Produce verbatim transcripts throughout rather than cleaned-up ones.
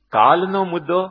કાલનો મુદ્દો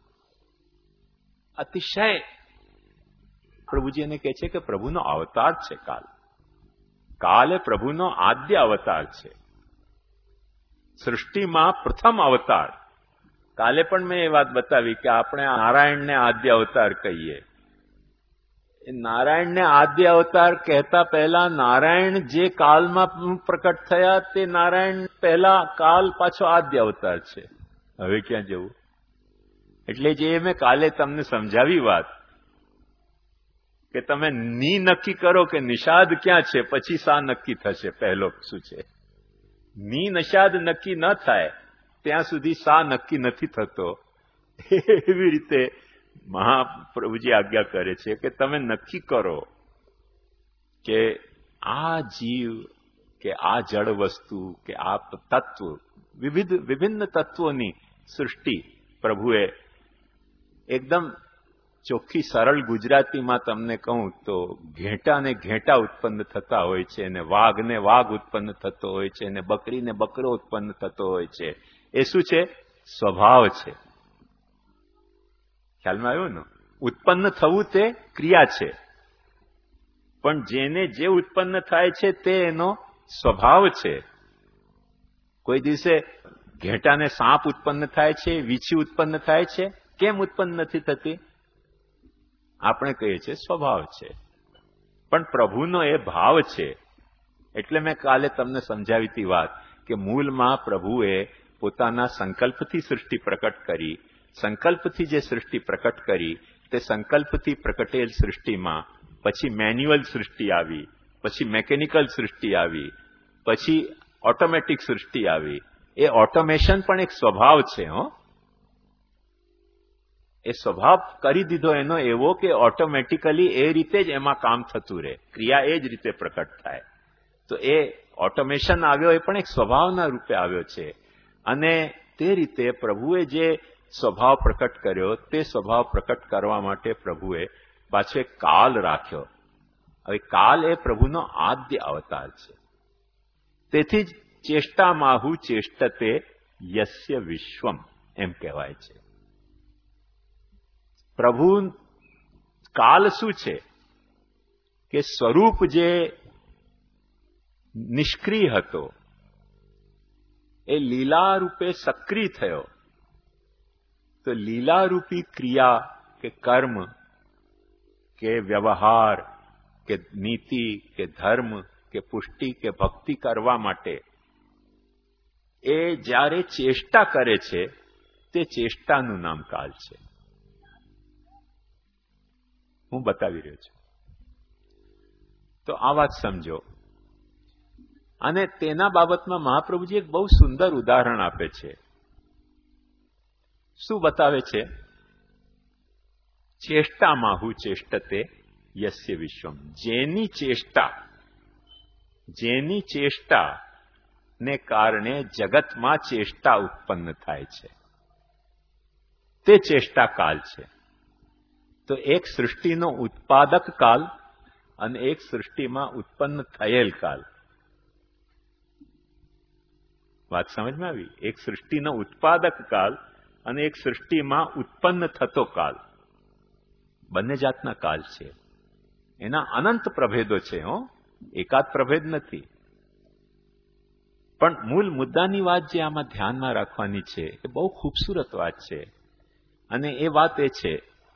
અતિશય પ્રભુજી એને કહે છે કે પ્રભુનો અવતાર છે કાલ. કાલ એ પ્રભુનો આદ્ય અવતાર છે, સૃષ્ટિમાં પ્રથમ અવતાર. કાલે પણ મેં એ વાત બતાવી કે આપણે નારાયણને આદ્ય અવતાર કહીએ. નારાયણને આદ્ય અવતાર કહેતા પહેલા નારાયણ જે કાલમાં પ્રકટ થયા તે નારાયણ પહેલા કાલ પાછો આદ્ય અવતાર છે. હવે ક્યાં જવું? એટલે જે મેં કાલે તમને સમજાવી વાત કે તમે ની નક્કી કરો કે નિષાદ ક્યાં છે, પછી સા નક્કી થશે. પહેલો શું છે? ની નિષાદ નક્કી ન થાય ત્યાં સુધી સા નક્કી નથી થતો. એવી રીતે મહાપ્રભુજી આજ્ઞા કરે છે કે તમે નક્કી કરો કે આ જીવ કે આ જળ વસ્તુ કે આ તત્વ, વિવિધ વિભિન્ન તત્વોની સૃષ્ટિ પ્રભુએ એકદમ ચોખ્ખી સરળ ગુજરાતીમાં તમને કહું તો ઘેટાને ઘેટા ઉત્પન્ન થતા હોય છે, અને વાઘને વાઘ ઉત્પન્ન થતો હોય છે, અને બકરીને બકરો ઉત્પન્ન થતો હોય છે. એ શું છે? સ્વભાવ છે. ખ્યાલમાં આવ્યું ને? ઉત્પન્ન થવું તે ક્રિયા છે, પણ જેને જે ઉત્પન્ન થાય છે તે એનો સ્વભાવ છે. કોઈ દિવસે ઘેટાને સાપ ઉત્પન્ન થાય છે, વીછી ઉત્પન્ન થાય છે. કેમ ઉત્પન્ન નથી થતી? આપણે કહીએ છીએ સ્વભાવ છે. પણ પ્રભુનો એ ભાવ છે. એટલે મેં કાલે તમને સમજાવી હતી વાત કે મૂળમાં પ્રભુએ પોતાના સંકલ્પથી સૃષ્ટિ પ્રકટ કરી. સંકલ્પથી જે સૃષ્ટિ પ્રકટ કરી તે સંકલ્પથી પ્રકટેલ સૃષ્ટિમાં પછી મેન્યુઅલ સૃષ્ટિ આવી, પછી મેકેનિકલ સૃષ્ટિ આવી, પછી ઓટોમેટિક સૃષ્ટિ આવી. એ ઓટોમેશન પણ એક સ્વભાવ છે. હો, એ સ્વભાવ કરી દીધો એનો એવો કે ઓટોમેટિકલી એ રીતે જ એમાં કામ થતું રહે, ક્રિયા એ જ રીતે પ્રકટ થાય. તો એ ઓટોમેશન આવ્યો એ પણ એક સ્વભાવના રૂપે આવ્યો છે. અને તે રીતે પ્રભુએ જે સ્વભાવ પ્રકટ કર્યો તે સ્વભાવ પ્રકટ કરવા માટે પ્રભુએ પાછો એક કાલ રાખ્યો. હવે કાલ એ પ્રભુનો આદ્ય અવતાર છે. તેથી જ ચેષ્ટામાહુ ચેષ્ટતે યસ્ય વિશ્વમ એમ કહેવાય છે. પ્રભુ કાલ શું છે કે સ્વરૂપ જે નિષ્ક્રિય હતો એ લીલા રૂપે સક્રિય થયો. તો લીલારૂપી ક્રિયા કે કર્મ કે વ્યવહાર કે નીતિ કે ધર્મ કે પુષ્ટિ કે ભક્તિ કરવા માટે એ જ્યારે ચેષ્ટા કરે છે તે ચેષ્ટાનું નામ કાલ છે. હું બતાવી રહ્યો છું. તો આ વાત સમજો. અને તેના બાબતમાં મહાપ્રભુજી એક બહુ સુંદર ઉદાહરણ આપે છે. શું બતાવે છે? ચેષ્ટામાહુ ચેષ્ટતે યસ્ય વિશ્વમ. જેની ચેષ્ટા જેની ચેષ્ટા ને કારણે જગતમાં ચેષ્ટા ઉત્પન્ન થાય છે તે ચેષ્ટા કાલ છે. તો એક સૃષ્ટિનો ઉત્પાદક કાલ અને એક સૃષ્ટિમાં ઉત્પન્ન થયેલ કાલ. વાત સમજમાં આવી? એક સૃષ્ટિનો ઉત્પાદક કાલ અને એક સૃષ્ટિમાં ઉત્પન્ન થતો કાલ. બંને જાતના કાલ છે. એના અનંત પ્રભેદો છે. હો, એકાદ પ્રભેદ નથી. પણ મૂળ મુદ્દાની વાત જે આમાં ધ્યાનમાં રાખવાની છે એ બહુ ખૂબસૂરત વાત છે. અને એ વાત એ છે,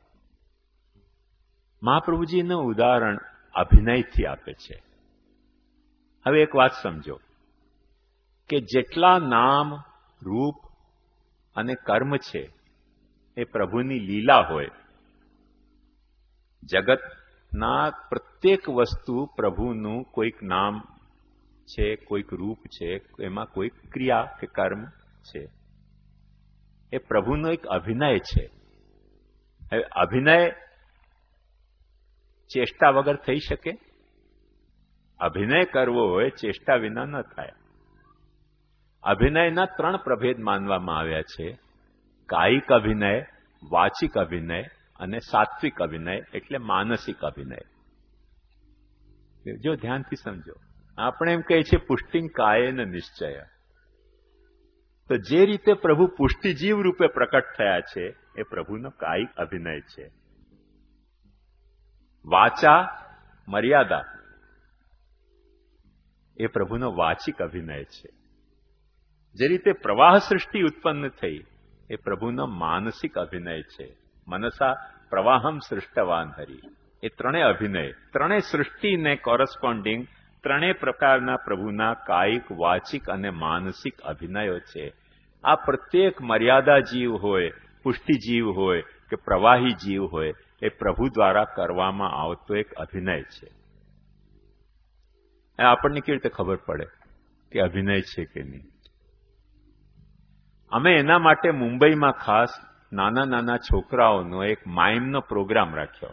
મહાપ્રભુજીનું ઉદાહરણ અભિનયથી આપે છે. હવે એક વાત સમજો કે જેટલા નામ, રૂપ અને કર્મ છે એ પ્રભુની લીલા હોય. જગતના પ્રત્યેક વસ્તુ પ્રભુનું કોઈક નામ છે, કોઈક રૂપ છે, એમાં કોઈક ક્રિયા કે કર્મ છે. એ પ્રભુનો એક અભિનય છે. હવે અભિનય ચેષ્ટા વગર થઈ શકે? અભિનય કરવો હોય ચેષ્ટા વિના ન થાય. અભિનયના ત્રણ પ્રભેદ માનવામાં આવ્યા છે: કાયિક અભિનય, વાચિક અભિનય અને સાત્વિક અભિનય એટલે માનસિક અભિનય. જો ધ્યાનથી સમજો. આપણે એમ કહીએ છીએ પુષ્ટિં કાયેન નિશ્ચય. તો જે રીતે પ્રભુ પુષ્ટિજીવ રૂપે પ્રકટ થયા છે એ પ્રભુનો કાયિક અભિનય છે. વાચા મર્યાદા એ પ્રભુનો વાચિક અભિનય છે. જે રીતે પ્રવાહ સૃષ્ટિ ઉત્પન્ન થઈ એ પ્રભુનો માનસિક અભિનય છે. મનસા પ્રવાહમ સૃષ્ટવાન હરિ. એ ત્રણેય અભિનય, ત્રણેય સૃષ્ટિને કોરસ્પોન્ડિંગ ત્રણેય પ્રકારના પ્રભુના કાયિક, વાચિક અને માનસિક અભિનયો છે. આ પ્રત્યેક મર્યાદા જીવ હોય, પુષ્ટિ જીવ હોય કે પ્રવાહી જીવ હોય, એ પ્રભુ દ્વારા કરવામાં આવતો એક અભિનય છે. આપણને કેવી રીતે ખબર પડે કે અભિનય છે કે નહીં? અમે એના માટે મુંબઈમાં ખાસ નાના નાના છોકરાઓનો એક માઇમનો પ્રોગ્રામ રાખ્યો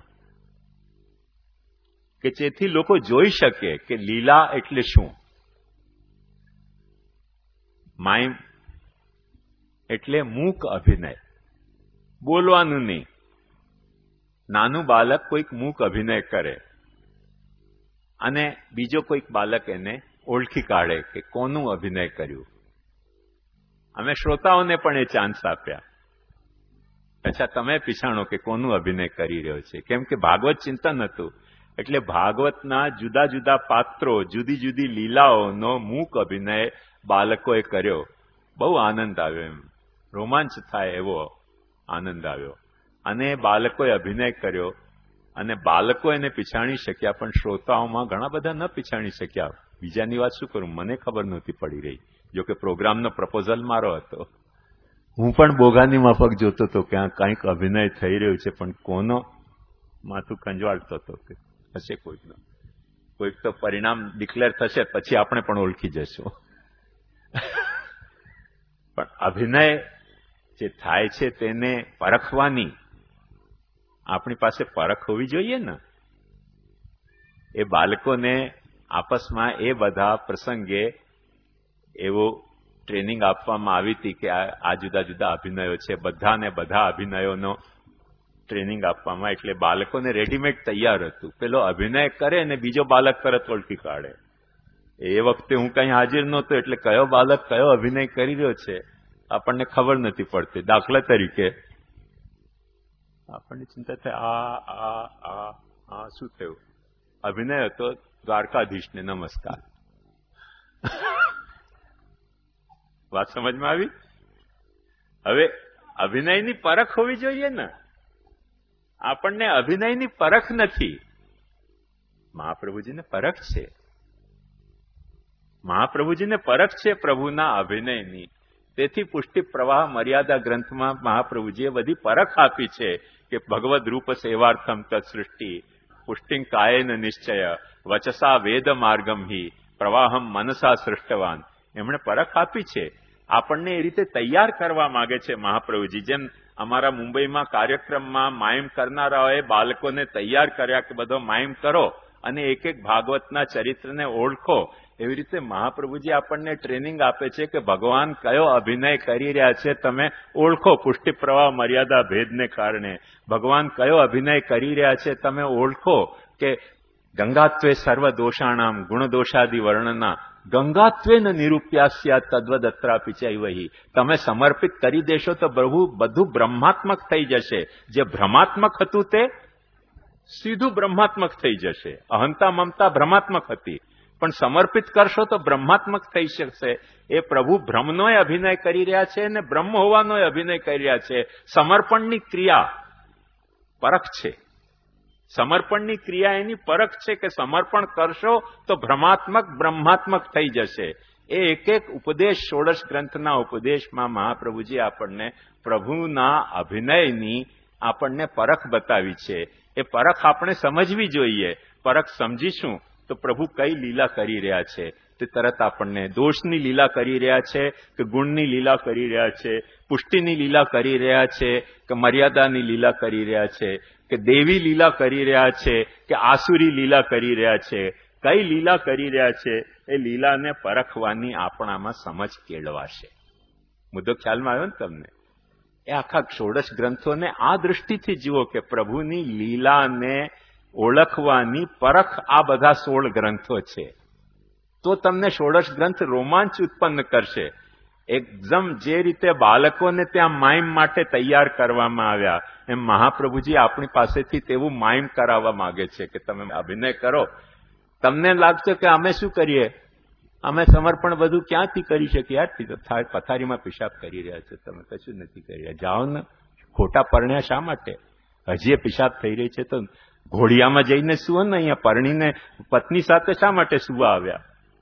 કે જેથી લોકો જોઈ શકે કે લીલા એટલે શું. માઇમ એટલે મૂક અભિનય, બોલવાનું નહીં. નાનું બાળક કોઈક મૂક અભિનય કરે અને બીજો કોઈક બાળક એને ઓળખી કાઢે કે કોનું અભિનય કર્યું. અમે શ્રોતાઓને પણ એ ચાન્સ આપ્યા. અચ્છા, તમે પીછાણો કે કોનું અભિનય કરી રહ્યો છે. કેમ કે ભાગવત ચિંતન હતું એટલે ભાગવતના જુદા જુદા પાત્રો, જુદી જુદી લીલાઓનો મૂક અભિનય બાળકોએ કર્યો. બહુ આનંદ આવ્યો, એમ રોમાંચ થાય એવો આનંદ આવ્યો. અને બાળકોએ અભિનય કર્યો અને બાળકો એને પીછાણી શક્યા, પણ શ્રોતાઓમાં ઘણા બધા ન પીછાણી શક્યા. બીજાની વાત શું કરું, મને ખબર નહોતી પડી રહી. જોકે પ્રોગ્રામનો પ્રપોઝલ મારો હતો. હું પણ બોગાની માફક જોતો હતો કે આ કંઈક અભિનય થઈ રહ્યો છે, પણ કોનો માથું ખંજવાળતો હતો કે હશે કોઈકનો. કોઈક તો પરિણામ ડિક્લેર થશે પછી આપણે પણ ઓળખી જશું. પણ અભિનય જે થાય છે તેને પરખવાની આપણી પાસે પરખ હોવી જોઈએ ને. એ બાળકોને આપસમાં એ બધા પ્રસંગે એવો ટ્રેનિંગ આપવામાં આવી હતી કે આ જુદા જુદા અભિનયો છે, બધાને બધા અભિનયોનો ટ્રેનિંગ આપવામાં. એટલે બાળકોને રેડીમેડ તૈયાર હતું. પેલો અભિનય કરે અને બીજો બાળક તરત ઓળખી કાઢે. એ વખતે હું કઈ હાજર નહોતો એટલે કયો બાળક કયો અભિનય કરી રહ્યો છે આપણને ખબર નથી પડતી. દાખલા તરીકે આપણને ચિંતા થાય, આ આ આ આ શું થયું? અભિનય હતો દ્વારકાધીશને નમસ્કાર. વાત સમજમાં આવી? હવે અભિનયની પરખ હોવી જોઈએ ને. આપણને અભિનયની પરખ નથી. મહાપ્રભુજીને પરખ છે. મહાપ્રભુજીને પરખ છે પ્રભુના અભિનયની. તેથી પુષ્ટિ પ્રવાહ મર્યાદા ગ્રંથમાં મહાપ્રભુજીએ બધી પરખ આપી છે કે ભગવદ રૂપ સેવાર્થમ તત્સૃષ્ટિ પુષ્ટિ કાયેન નિશ્ચય વચસા વેદ માર્ગમ હિ પ્રવાહમ મનસા સૃષ્ટવાન. એમણે પરખ આપી છે. આપણને એ રીતે તૈયાર કરવા માંગે છે મહાપ્રભુજી. જેમ અમારા મુંબઈમાં કાર્યક્રમમાં માયમ કરનારાઓએ બાળકોને તૈયાર કર્યા કે બધો માયમ કરો અને એક એક ભાગવતના ચરિત્રને ઓળખો, એવી રીતે મહાપ્રભુજી આપણને ટ્રેનિંગ આપે છે કે ભગવાન કયો અભિનય કરી રહ્યા છે તમે ઓળખો. પુષ્ટિ પ્રવાહ મર્યાદા ભેદને કારણે ભગવાન કયો અભિનય કરી રહ્યા છે તમે ઓળખો. કે ગંગાત્વે સર્વ દોષાણામ ગુણદોષાદિ વર્ણના ગંગાત્વેન નિરૂપ્યાસ્યા તદ્વદત્રાપી ચૈવહી. તમે સમર્પિત કરી દેશો તો પ્રભુ બધું બ્રહ્માત્મક થઈ જશે. જે ભ્રમાત્મક હતું તે સીધું બ્રહ્માત્મક થઈ જશે. અહંતા મમતા ભ્રમાત્મક હતી, પણ સમર્પિત કરશો તો બ્રહ્માત્મક થઈ શકશે. એ પ્રભુ બ્રહ્મનોય અભિનય કરી રહ્યા છે અને બ્રહ્મ હોવાનોય અભિનય કરી રહ્યા છે. સમર્પણની ક્રિયા પરખ છે. સમર્પણની ક્રિયા એની પરખ છે કે સમર્પણ કરશો તો ભ્રમાત્મક બ્રહ્માત્મક થઈ જશે. એ એક એક ઉપદેશ, ષોડશ ગ્રંથના ઉપદેશમાં મહાપ્રભુજી આપણને પ્રભુના અભિનયની આપણને પરખ બતાવી છે. એ પરખ આપણે સમજવી જોઈએ. પરખ સમજીશું તો પ્રભુ કઈ લીલા કરી રહ્યા છે તે તરત આપણને, દોષની લીલા કરી રહ્યા છે કે ગુણની લીલા કરી રહ્યા છે, પુષ્ટિની લીલા કરી રહ્યા છે કે મર્યાદાની લીલા કરી રહ્યા છે, કે દેવી લીલા કરી રહ્યા છે કે આસુરી લીલા કરી રહ્યા છે, કઈ લીલા કરી રહ્યા છે, એ લીલાને પરખવાની આપણામાં સમજ કેળવાશે. મુદ્દો ખ્યાલમાં આવ્યો ને તમને? એ આખા ષોડશ ગ્રંથોને આ દૃષ્ટિથી જુઓ કે પ્રભુની લીલાને ઓળખવાની પરખ આ બધા સોળ ગ્રંથો છે. તો તમને ષોડશ ગ્રંથ રોમાંચ ઉત્પન્ન કરશે એકદમ જે રીતે બાળકોને ત્યાં માઇમ માટે તૈયાર કરવામાં આવ્યા એમ મહાપ્રભુજી આપણી પાસેથી તેવું માઇમ કરાવવા માંગે છે કે તમે અભિનય કરો. તમને લાગશે કે અમે શું કરીએ, અમે સમર્પણ બધું ક્યાંથી કરી શકીએ, યાર પથારીમાં પેશાબ કરી રહ્યા છે, તમે કશું નથી કરી રહ્યા, જાઓ ને. ખોટા પરણ્યા શા માટે? હજી પેશાબ થઈ રહી છે તો ઘોડિયામાં જઈને સુવો ને, અહીંયા પરણીને પત્ની સાથે શા માટે સુવા આવ્યા?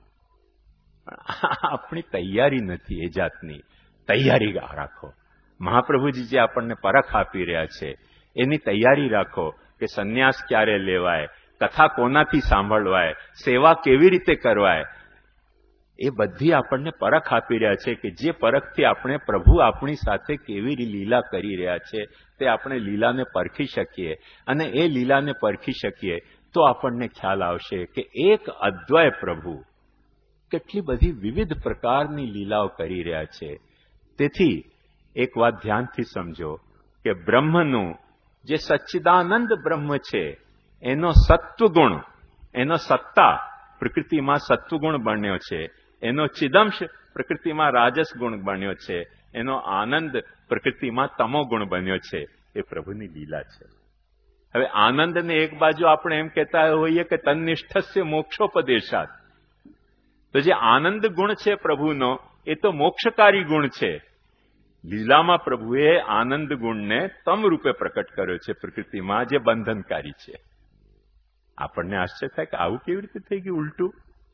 આપણી તૈયારી નથી એ જાતની. તૈયારી રાખો. મહાપ્રભુજી જે આપણને પરખ આપી રહ્યા છે એની તૈયારી રાખો કે સંન્યાસ ક્યારે લેવાય, કથા કોનાથી સાંભળવાય, સેવા કેવી રીતે કરવાય, એ બધી આપણને પરખ આપી રહ્યા છે કે જે પરખથી આપણે પ્રભુ આપણી સાથે કેવી લીલા કરી રહ્યા છે તે આપણે લીલાને પરખી શકીએ. અને એ લીલાને પરખી શકીએ તો આપણને ખ્યાલ આવશે કે એક અદ્વય પ્રભુ કેટલી બધી વિવિધ પ્રકારની લીલાઓ કરી રહ્યા છે. તેથી એક વાત ધ્યાનથી સમજો કે બ્રહ્મનું જે સચ્ચિદાનંદ બ્રહ્મ છે એનો સત્વગુણ, એનો સત્તા પ્રકૃતિમાં સત્વગુણ બન્યો છે, એનો ચિદંશ પ્રકૃતિમાં રાજસ ગુણ બન્યો છે, એનો આનંદ પ્રકૃતિમાં તમો ગુણ બન્યો છે. એ પ્રભુની લીલા છે. હવે આનંદને એક બાજુ આપણે એમ કહેતા હોઈએ કે તન્નિષ્ઠસ્ય મોક્ષોપદેશાત, તો જે આનંદ ગુણ છે પ્રભુનો એ તો મોક્ષકારી ગુણ છે. લીલામાં પ્રભુએ આનંદ ગુણને તમ રૂપે પ્રકટ કર્યો છે પ્રકૃતિમાં, જે બંધનકારી છે. આપણને આશ્ચર્ય થાય કે આવું કેવી રીતે થઈ ગયું ઉલટું.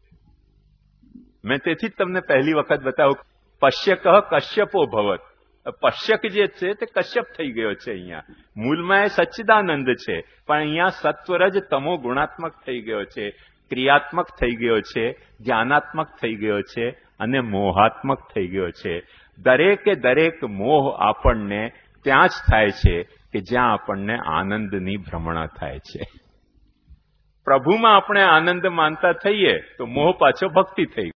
મેં તેથી જ તમને પહેલી વખત બતાવું, પશ્યક કશ્યપો ભવત. પશ્યક જે છે તે કશ્યપ થઈ ગયો છે. અહીંયા મૂળમાં એ સચ્ચિદાનંદ છે, પણ અહીંયા સત્વરજ તમો ગુણાત્મક થઈ ગયો છે, ક્રિયાત્મક થઈ ગયો છે, જ્ઞાનાત્મક થઈ ગયો છે અને મોહાત્મક થઈ ગયો છે. દરેકે દરેક મોહ આપણને ત્યાં જ થાય છે કે જ્યાં આપણને આનંદની ભ્રમણા થાય છે. પ્રભુમાં આપણે આનંદ માનતા થઈએ તો મોહ પાછો ભક્તિ થઈ